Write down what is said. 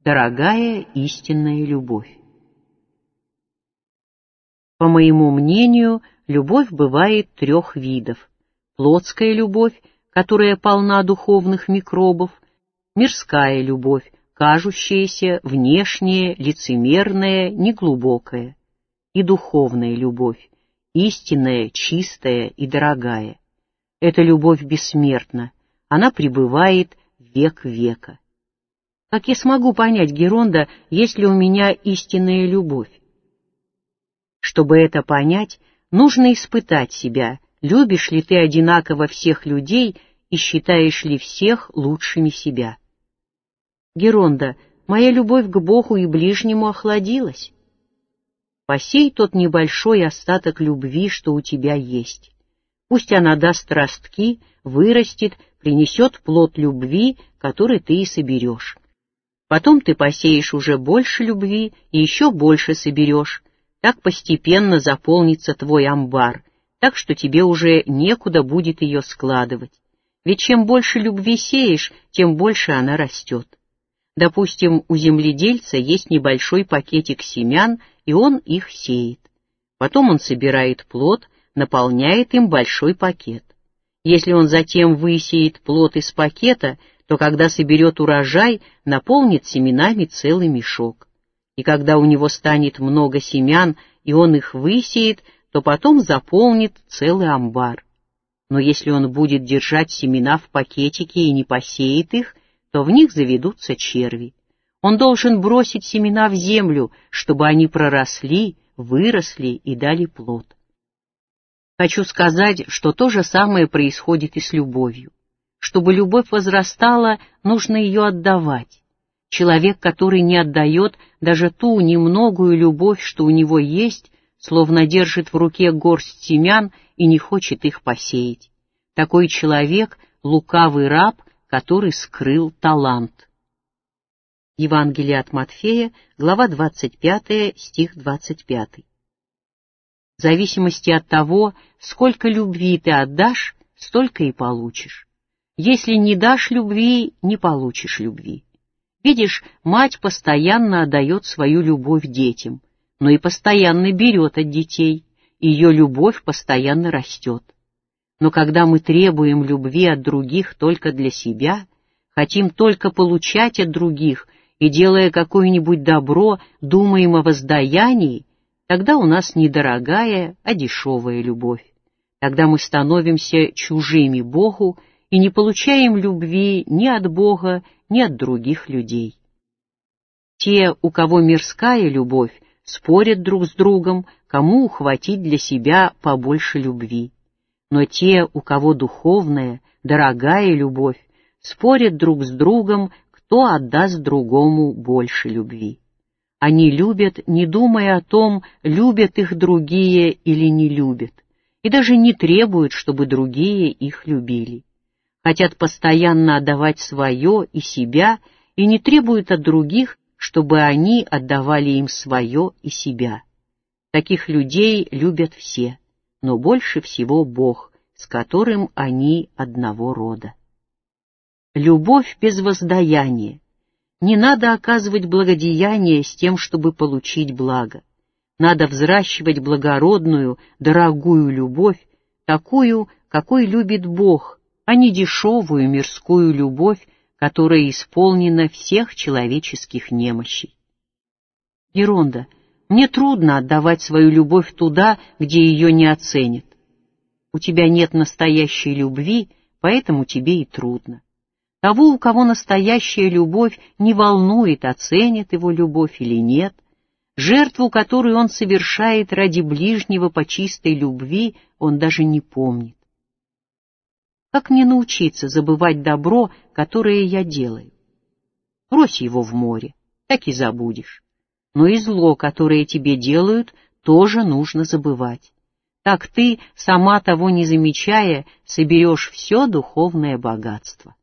Дорогая истинная любовь. По моему мнению, любовь бывает трех видов. Плотская любовь, которая полна духовных микробов, мирская любовь, кажущаяся, внешняя, лицемерная, неглубокая, и духовная любовь, истинная, чистая и дорогая. Эта любовь бессмертна, она пребывает век века. Как я смогу понять, Геронда, есть ли у меня истинная любовь? Чтобы это понять, нужно испытать себя, любишь ли ты одинаково всех людей и считаешь ли всех лучшими себя. Геронда, моя любовь к Богу и ближнему охладилась. Посей тот небольшой остаток любви, что у тебя есть. Пусть она даст ростки, вырастет, принесет плод любви, который ты и соберешь. Потом ты посеешь уже больше любви и еще больше соберешь. Так постепенно заполнится твой амбар, так что тебе уже некуда будет ее складывать. Ведь чем больше любви сеешь, тем больше она растет. Допустим, у земледельца есть небольшой пакетик семян, и он их сеет. Потом он собирает плод, наполняет им большой пакет. Если он затем высеет плод из пакета, то когда соберет урожай, наполнит семенами целый мешок. И когда у него станет много семян, и он их высеет, то потом заполнит целый амбар. Но если он будет держать семена в пакетике и не посеет их, то в них заведутся черви. Он должен бросить семена в землю, чтобы они проросли, выросли и дали плод. Хочу сказать, что то же самое происходит и с любовью. Чтобы любовь возрастала, нужно ее отдавать. Человек, который не отдает даже ту немногую любовь, что у него есть, словно держит в руке горсть семян и не хочет их посеять. Такой человек — лукавый раб, который скрыл талант. Евангелие от Матфея, глава 25, стих 25. В зависимости от того, сколько любви ты отдашь, столько и получишь. Если не дашь любви, не получишь любви. Видишь, мать постоянно отдает свою любовь детям, но и постоянно берет от детей, ее любовь постоянно растет. Но когда мы требуем любви от других только для себя, хотим только получать от других и, делая какое-нибудь добро, думаем о воздаянии, тогда у нас не дорогая, а дешевая любовь. Тогда мы становимся чужими Богу и не получаем любви ни от Бога, ни от других людей. Те, у кого мирская любовь, спорят друг с другом, кому ухватить для себя побольше любви. Но те, у кого духовная, дорогая любовь, спорят друг с другом, кто отдаст другому больше любви. Они любят, не думая о том, любят их другие или не любят, и даже не требуют, чтобы другие их любили. Хотят постоянно отдавать свое и себя, и не требуют от других, чтобы они отдавали им свое и себя. Таких людей любят все, но больше всего Бог, с которым они одного рода. Любовь без воздаяния. Не надо оказывать благодеяние с тем, чтобы получить благо. Надо взращивать благородную, дорогую любовь, такую, какой любит Бог, а не дешевую мирскую любовь, которая исполнена всех человеческих немощей. Геронда, мне трудно отдавать свою любовь туда, где ее не оценят. У тебя нет настоящей любви, поэтому тебе и трудно. Того, у кого настоящая любовь, не волнует, оценит его любовь или нет. Жертву, которую он совершает ради ближнего по чистой любви, он даже не помнит. Как мне научиться забывать добро, которое я делаю? Брось его в море, так и забудешь. Но и зло, которое тебе делают, тоже нужно забывать. Так ты, сама того не замечая, соберешь все духовное богатство.